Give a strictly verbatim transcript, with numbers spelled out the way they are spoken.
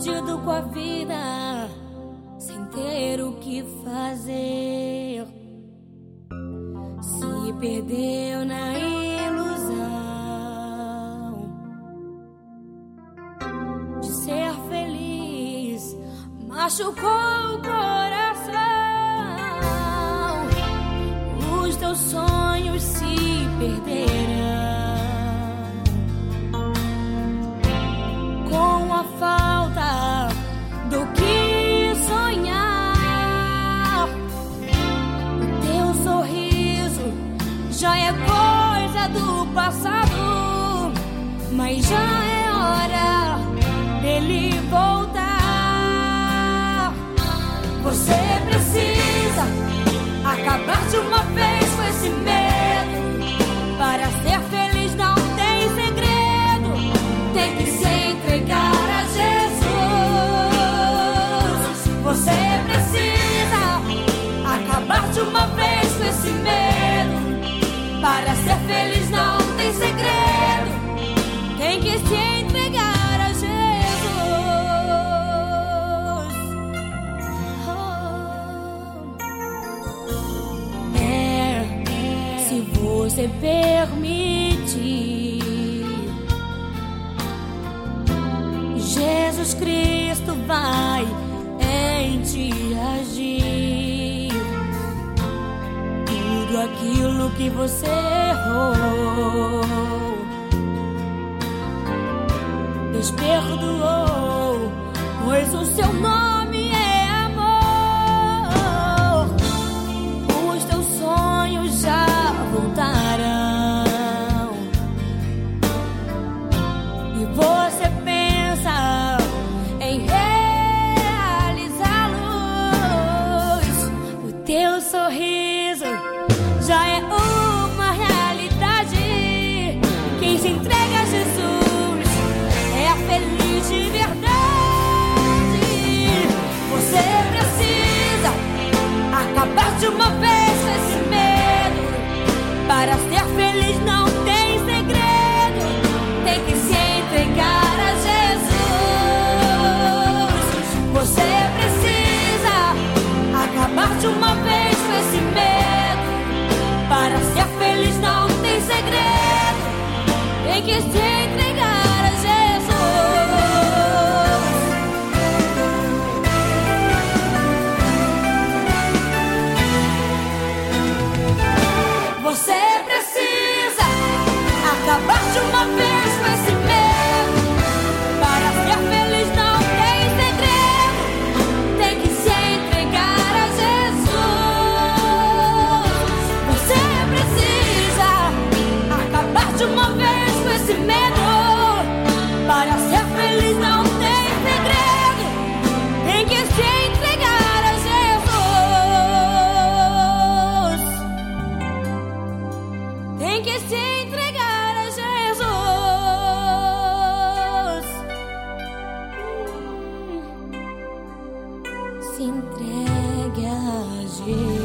perdido com a vida, sem ter o que fazer. Se perdeu na ilusão de ser feliz, machucou o coração. Os teus sonhos se perderão com a falta do que sonhar. O teu sorriso já é coisa do passado, mas já é hora dele voltar. Você precisa acabar de uma vez com esse medo. Para ser feliz não tem segredo, tem que se entregar a Jesus. Você precisa acabar de uma vez com esse medo. Para ser feliz não tem segredo, tem que se entregar a Jesus. Oh. É, se você permitir, Jesus Cristo vai em ti agir. Tudo aquilo que você errou, Deus perdoou, pois o seu nome é amor. Os teus sonhos já voltarão e você pensa em realizá-los. O teu sorriso já é uma realidade. Quem se entrega a Jesus é feliz de verdade. Você precisa acabar de uma vez com esse medo. Para ser feliz não tem segredo, tem que se entregar a Jesus. Você precisa acabar de uma vez com esse medo. Para ser feliz não tem segredo, tem que se entregar a Jesus. Você precisa acabar de uma vez com esse medo. Para ser feliz não tem segredo, tem que se entregar a Jesus. Você precisa acabar de uma vez com esse medo. Para ser feliz não tem segredo, tem que se entregar a Jesus. Tem que se entregar a Jesus. Se entregue a Jesus.